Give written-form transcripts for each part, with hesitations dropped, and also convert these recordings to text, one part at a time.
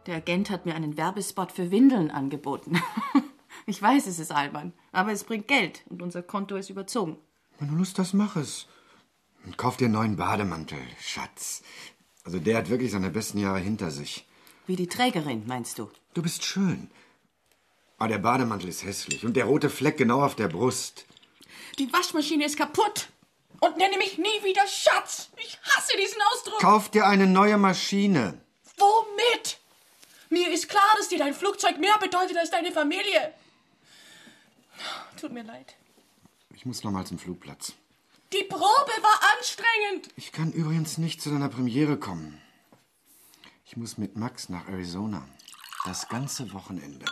Der Agent hat mir einen Werbespot für Windeln angeboten. Ich weiß, es ist albern, aber es bringt Geld und unser Konto ist überzogen. Wenn du Lust hast, mach es. Und kauf dir einen neuen Bademantel, Schatz. Also der hat wirklich seine besten Jahre hinter sich. Wie die Trägerin, meinst du? Du bist schön. Aber der Bademantel ist hässlich und der rote Fleck genau auf der Brust. Die Waschmaschine ist kaputt. Und nenne mich nie wieder Schatz. Ich hasse diesen Ausdruck. Kauf dir eine neue Maschine. Womit? Mir ist klar, dass dir dein Flugzeug mehr bedeutet als deine Familie. Tut mir leid. Ich muss noch mal zum Flugplatz. Die Probe war anstrengend. Ich kann übrigens nicht zu deiner Premiere kommen. Ich muss mit Max nach Arizona. Das ganze Wochenende.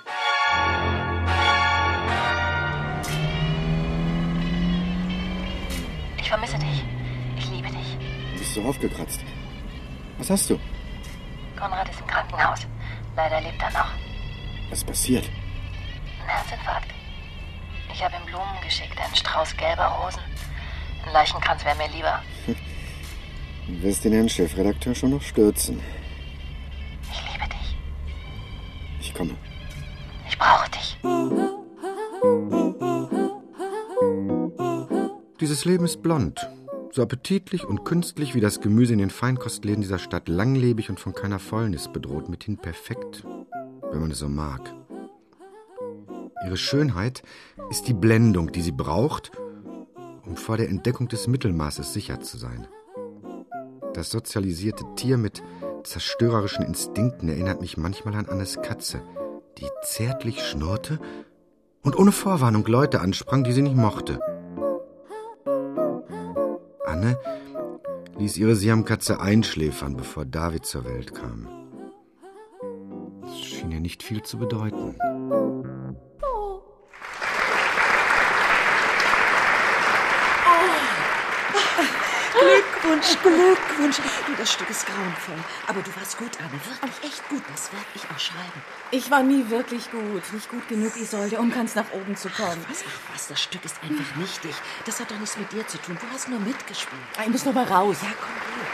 Ich vermisse dich. Ich liebe dich. Du bist so aufgekratzt. Was hast du? Konrad ist im Krankenhaus. Leider lebt er noch. Was ist passiert? Ein Herzinfarkt. Ich habe ihm Blumen geschickt, einen Strauß gelber Rosen. Ein Leichenkranz wäre mir lieber. Du wirst den Herrn Chefredakteur schon noch stürzen. Ich liebe dich. Ich komme. Ich brauche dich. Dieses Leben ist blond. So appetitlich und künstlich wie das Gemüse in den Feinkostläden dieser Stadt, langlebig und von keiner Fäulnis bedroht, mithin perfekt, wenn man es so mag. Ihre Schönheit ist die Blendung, die sie braucht, um vor der Entdeckung des Mittelmaßes sicher zu sein. Das sozialisierte Tier mit zerstörerischen Instinkten erinnert mich manchmal an Annes Katze, die zärtlich schnurrte und ohne Vorwarnung Leute ansprang, die sie nicht mochte. Anne ließ ihre Siamkatze einschläfern, bevor David zur Welt kam. Es schien ihr nicht viel zu bedeuten. Glückwunsch, Glückwunsch. Du, das Stück ist grauenvoll. Aber du warst gut, Anne. Wirklich echt gut. Das werde ich auch schreiben. Ich war nie wirklich gut. Nicht gut genug, Isolde, um ganz nach oben zu kommen. Ach was, das Stück ist einfach nichtig. Das hat doch nichts mit dir zu tun. Du hast nur mitgespielt. Ich muss noch mal raus. Ja, komm her.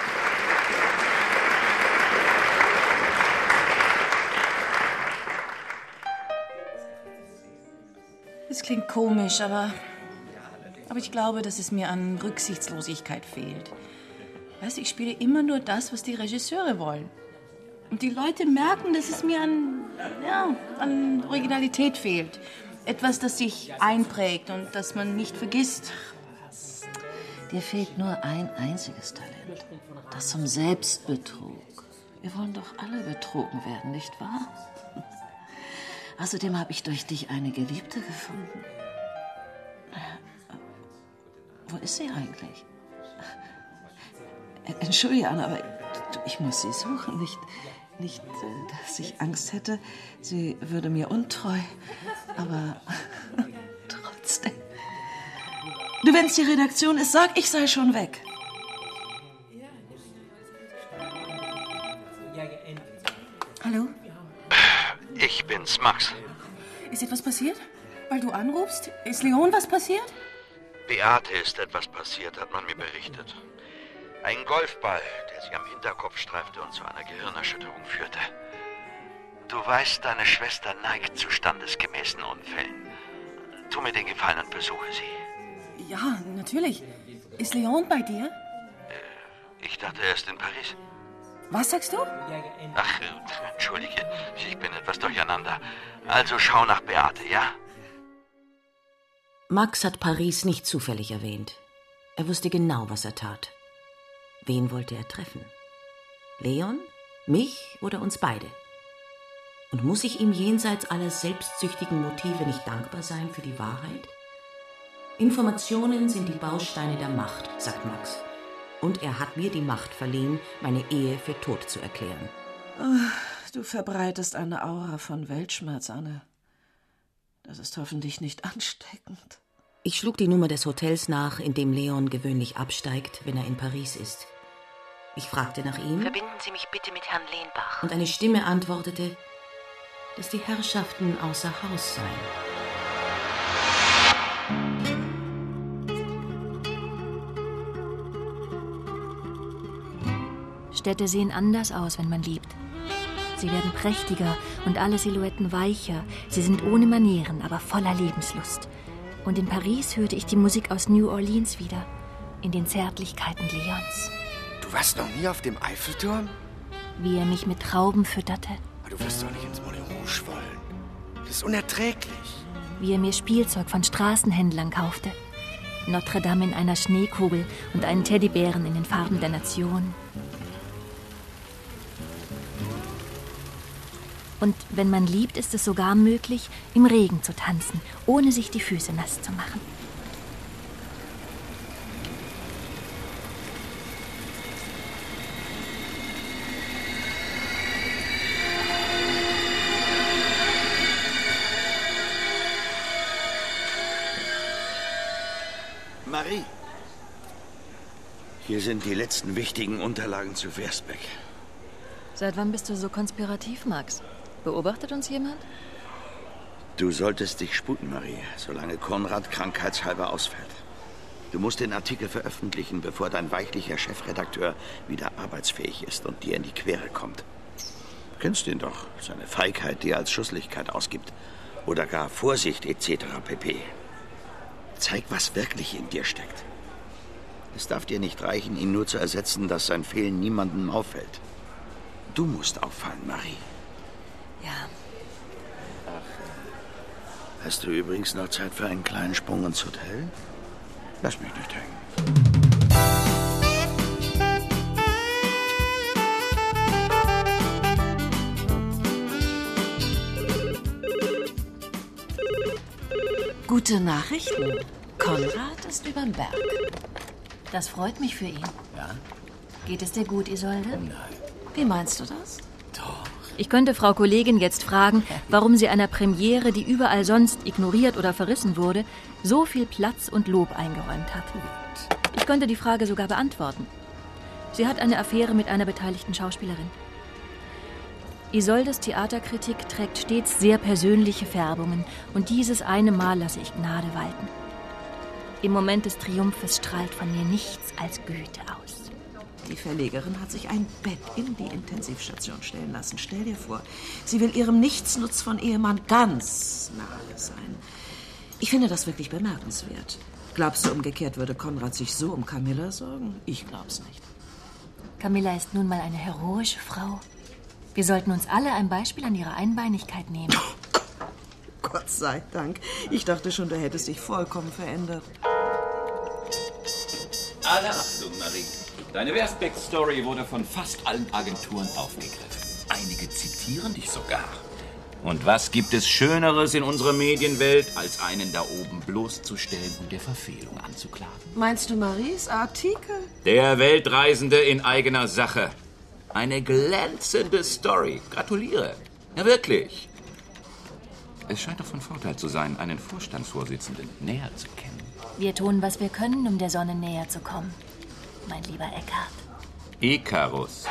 Es klingt komisch, aber ich glaube, dass es mir an Rücksichtslosigkeit fehlt. Weißt du, ich spiele immer nur das, was die Regisseure wollen. Und die Leute merken, dass es mir an Originalität fehlt. Etwas, das sich einprägt und das man nicht vergisst. Was? Dir fehlt nur ein einziges Talent. Das zum Selbstbetrug. Wir wollen doch alle betrogen werden, nicht wahr? Außerdem habe ich durch dich eine Geliebte gefunden. Wo ist sie eigentlich? Entschuldige, Anna, aber ich muss sie suchen. Nicht, dass ich Angst hätte, sie würde mir untreu. Aber trotzdem. Du, wenn es die Redaktion ist, sag, ich sei schon weg. Hallo? Ich bin's, Max. Ist etwas passiert? Weil du anrufst? Ist Leon was passiert? Beate ist etwas passiert, hat man mir berichtet. Ein Golfball, der sie am Hinterkopf streifte und zu einer Gehirnerschütterung führte. Du weißt, deine Schwester neigt zu standesgemäßen Unfällen. Tu mir den Gefallen und besuche sie. Ja, natürlich. Ist Leon bei dir? Ich dachte, er ist in Paris. Was sagst du? Ach, entschuldige, ich bin etwas durcheinander. Also schau nach Beate, ja? Max hat Paris nicht zufällig erwähnt. Er wusste genau, was er tat. Wen wollte er treffen? Leon, mich oder uns beide? Und muss ich ihm jenseits aller selbstsüchtigen Motive nicht dankbar sein für die Wahrheit? Informationen sind die Bausteine der Macht, sagt Max. Und er hat mir die Macht verliehen, meine Ehe für tot zu erklären. Du verbreitest eine Aura von Weltschmerz, Anne. Das ist hoffentlich nicht ansteckend. Ich schlug die Nummer des Hotels nach, in dem Leon gewöhnlich absteigt, wenn er in Paris ist. Ich fragte nach ihm. Verbinden Sie mich bitte mit Herrn Lehnbach. Und eine Stimme antwortete, dass die Herrschaften außer Haus seien. Städte sehen anders aus, wenn man liebt. Sie werden prächtiger und alle Silhouetten weicher. Sie sind ohne Manieren, aber voller Lebenslust. Und in Paris hörte ich die Musik aus New Orleans wieder. In den Zärtlichkeiten Leons. Du warst noch nie auf dem Eiffelturm? Wie er mich mit Trauben fütterte. Du wirst doch nicht ins Moulin Rouge wollen. Das ist unerträglich. Wie er mir Spielzeug von Straßenhändlern kaufte. Notre Dame in einer Schneekugel und einen Teddybären in den Farben der Nation. Und wenn man liebt, ist es sogar möglich, im Regen zu tanzen, ohne sich die Füße nass zu machen. Marie, hier sind die letzten wichtigen Unterlagen zu Versbeck. Seit wann bist du so konspirativ, Max? Beobachtet uns jemand? Du solltest dich sputen, Marie, solange Konrad krankheitshalber ausfällt. Du musst den Artikel veröffentlichen, bevor dein weichlicher Chefredakteur wieder arbeitsfähig ist und dir in die Quere kommt. Du kennst ihn doch, seine Feigheit, die er als Schusslichkeit ausgibt. Oder gar Vorsicht etc. pp. Zeig, was wirklich in dir steckt. Es darf dir nicht reichen, ihn nur zu ersetzen, dass sein Fehlen niemandem auffällt. Du musst auffallen, Marie. Ja. Hast du übrigens noch Zeit für einen kleinen Sprung ins Hotel? Lass mich nicht hängen. Gute Nachrichten. Konrad ist überm Berg. Das freut mich für ihn. Ja? Geht es dir gut, Isolde? Nein. Wie meinst du das? Doch. Ich könnte Frau Kollegin jetzt fragen, warum sie einer Premiere, die überall sonst ignoriert oder verrissen wurde, so viel Platz und Lob eingeräumt hat. Ich könnte die Frage sogar beantworten. Sie hat eine Affäre mit einer beteiligten Schauspielerin. Isoldes Theaterkritik trägt stets sehr persönliche Färbungen und dieses eine Mal lasse ich Gnade walten. Im Moment des Triumphes strahlt von mir nichts als Güte aus. Die Verlegerin hat sich ein Bett in die Intensivstation stellen lassen. Stell dir vor, sie will ihrem Nichtsnutz von Ehemann ganz nahe sein. Ich finde das wirklich bemerkenswert. Glaubst du, umgekehrt würde Konrad sich so um Camilla sorgen? Ich glaub's nicht. Camilla ist nun mal eine heroische Frau. Wir sollten uns alle ein Beispiel an ihrer Einbeinigkeit nehmen. Gott sei Dank. Ich dachte schon, du hättest dich vollkommen verändert. Alle Achtung, Marie. Deine Versbeck-Story wurde von fast allen Agenturen aufgegriffen. Einige zitieren dich sogar. Und was gibt es Schöneres in unserer Medienwelt, als einen da oben bloßzustellen und der Verfehlung anzuklagen? Meinst du Maries Artikel? Der Weltreisende in eigener Sache. Eine glänzende Story. Gratuliere. Ja, wirklich. Es scheint doch von Vorteil zu sein, einen Vorstandsvorsitzenden näher zu kennen. Wir tun, was wir können, um der Sonne näher zu kommen, mein lieber Eckhart. Ikarus.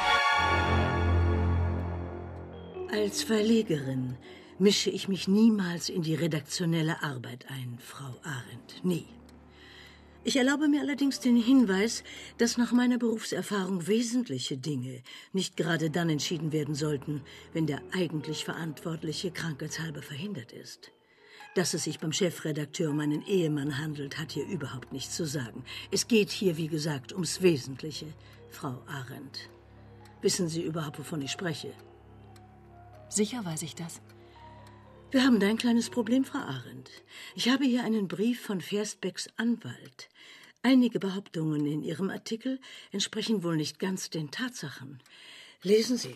Als Verlegerin mische ich mich niemals in die redaktionelle Arbeit ein, Frau Arendt. Nie. Ich erlaube mir allerdings den Hinweis, dass nach meiner Berufserfahrung wesentliche Dinge nicht gerade dann entschieden werden sollten, wenn der eigentlich Verantwortliche krankheitshalber verhindert ist. Dass es sich beim Chefredakteur um einen Ehemann handelt, hat hier überhaupt nichts zu sagen. Es geht hier, wie gesagt, ums Wesentliche, Frau Arendt. Wissen Sie überhaupt, wovon ich spreche? Sicher weiß ich das. Wir haben da ein kleines Problem, Frau Arendt. Ich habe hier einen Brief von Versbecks Anwalt. Einige Behauptungen in Ihrem Artikel entsprechen wohl nicht ganz den Tatsachen. Lesen Sie.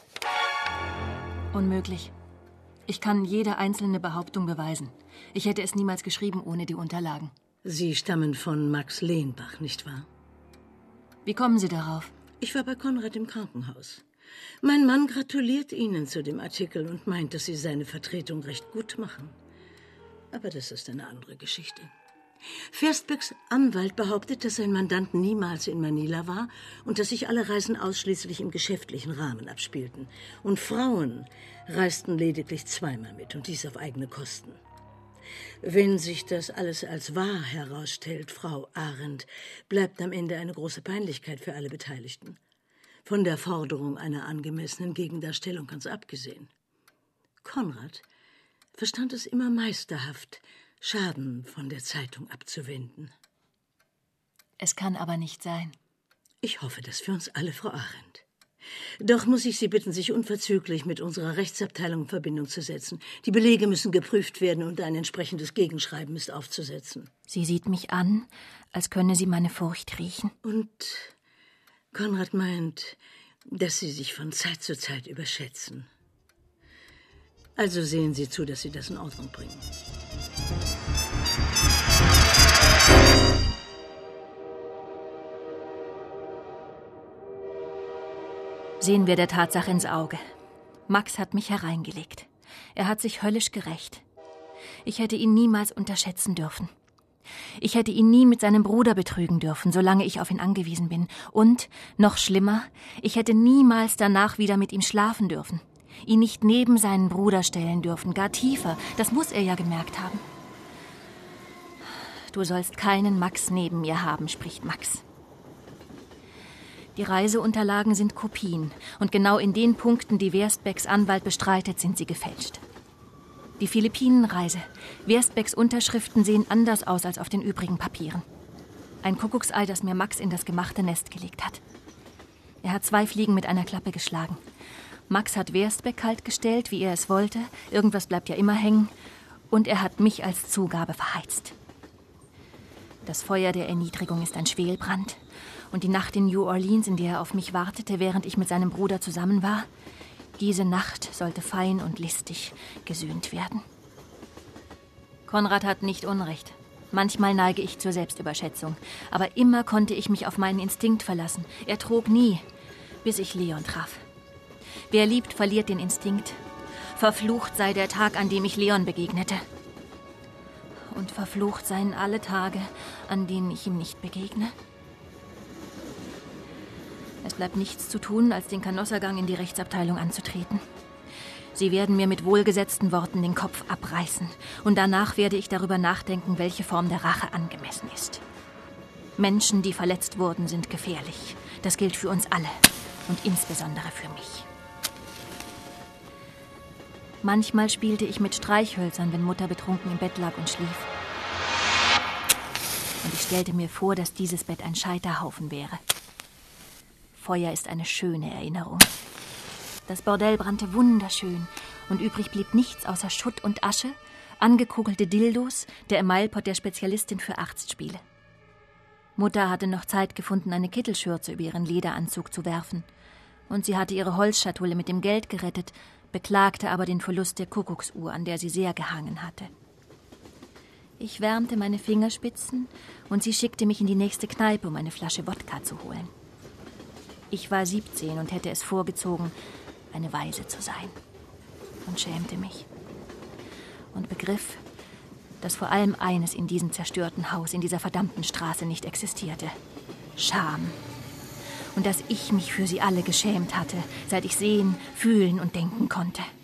Unmöglich. Ich kann jede einzelne Behauptung beweisen. Ich hätte es niemals geschrieben ohne die Unterlagen. Sie stammen von Max Lehnbach, nicht wahr? Wie kommen Sie darauf? Ich war bei Konrad im Krankenhaus. Mein Mann gratuliert Ihnen zu dem Artikel und meint, dass Sie seine Vertretung recht gut machen. Aber das ist eine andere Geschichte. Versbecks Anwalt behauptet, dass sein Mandant niemals in Manila war und dass sich alle Reisen ausschließlich im geschäftlichen Rahmen abspielten. Und Frauen reisten lediglich zweimal mit und dies auf eigene Kosten. Wenn sich das alles als wahr herausstellt, Frau Arendt, bleibt am Ende eine große Peinlichkeit für alle Beteiligten. von der Forderung einer angemessenen Gegendarstellung ganz abgesehen. Konrad verstand es immer meisterhaft, Schaden von der Zeitung abzuwenden. Es kann aber nicht sein. Ich hoffe das für uns alle, Frau Arendt. Doch muss ich Sie bitten, sich unverzüglich mit unserer Rechtsabteilung in Verbindung zu setzen. Die Belege müssen geprüft werden und ein entsprechendes Gegenschreiben ist aufzusetzen. Sie sieht mich an, als könne sie meine Furcht riechen. Und Konrad meint, dass Sie sich von Zeit zu Zeit überschätzen. Also sehen Sie zu, dass Sie das in Ordnung bringen. Sehen wir der Tatsache ins Auge. Max hat mich hereingelegt. Er hat sich höllisch gerächt. Ich hätte ihn niemals unterschätzen dürfen. Ich hätte ihn nie mit seinem Bruder betrügen dürfen, solange ich auf ihn angewiesen bin. Und, noch schlimmer, ich hätte niemals danach wieder mit ihm schlafen dürfen. Ihn nicht neben seinen Bruder stellen dürfen, gar tiefer. Das muss er ja gemerkt haben. Du sollst keinen Max neben mir haben, spricht Max. Die Reiseunterlagen sind Kopien und genau in den Punkten, die Werstbecks Anwalt bestreitet, sind sie gefälscht. Die Philippinenreise. Werstbecks Unterschriften sehen anders aus als auf den übrigen Papieren. Ein Kuckucksei, das mir Max in das gemachte Nest gelegt hat. Er hat 2 Fliegen mit einer Klappe geschlagen. Max hat Werstbeck kaltgestellt, wie er es wollte. Irgendwas bleibt ja immer hängen. Und er hat mich als Zugabe verheizt. Das Feuer der Erniedrigung ist ein Schwelbrand. Und die Nacht in New Orleans, in der er auf mich wartete, während ich mit seinem Bruder zusammen war, diese Nacht sollte fein und listig gesühnt werden. Konrad hat nicht Unrecht. Manchmal neige ich zur Selbstüberschätzung. Aber immer konnte ich mich auf meinen Instinkt verlassen. Er trog nie, bis ich Leon traf. Wer liebt, verliert den Instinkt. Verflucht sei der Tag, an dem ich Leon begegnete. Und verflucht seien alle Tage, an denen ich ihm nicht begegne. Es bleibt nichts zu tun, als den Kanossagang in die Rechtsabteilung anzutreten. Sie werden mir mit wohlgesetzten Worten den Kopf abreißen. Und danach werde ich darüber nachdenken, welche Form der Rache angemessen ist. Menschen, die verletzt wurden, sind gefährlich. Das gilt für uns alle. Und insbesondere für mich. Manchmal spielte ich mit Streichhölzern, wenn Mutter betrunken im Bett lag und schlief. Und ich stellte mir vor, dass dieses Bett ein Scheiterhaufen wäre. Feuer ist eine schöne Erinnerung. Das Bordell brannte wunderschön und übrig blieb nichts außer Schutt und Asche, angekugelte Dildos, der Emailpott der Spezialistin für Arztspiele. Mutter hatte noch Zeit gefunden, eine Kittelschürze über ihren Lederanzug zu werfen. Und sie hatte ihre Holzschatulle mit dem Geld gerettet, beklagte aber den Verlust der Kuckucksuhr, an der sie sehr gehangen hatte. Ich wärmte meine Fingerspitzen und sie schickte mich in die nächste Kneipe, um eine Flasche Wodka zu holen. Ich war 17 und hätte es vorgezogen, eine Waise zu sein. Und schämte mich. Und begriff, dass vor allem eines in diesem zerstörten Haus, in dieser verdammten Straße nicht existierte. Scham. Und dass ich mich für sie alle geschämt hatte, seit ich sehen, fühlen und denken konnte.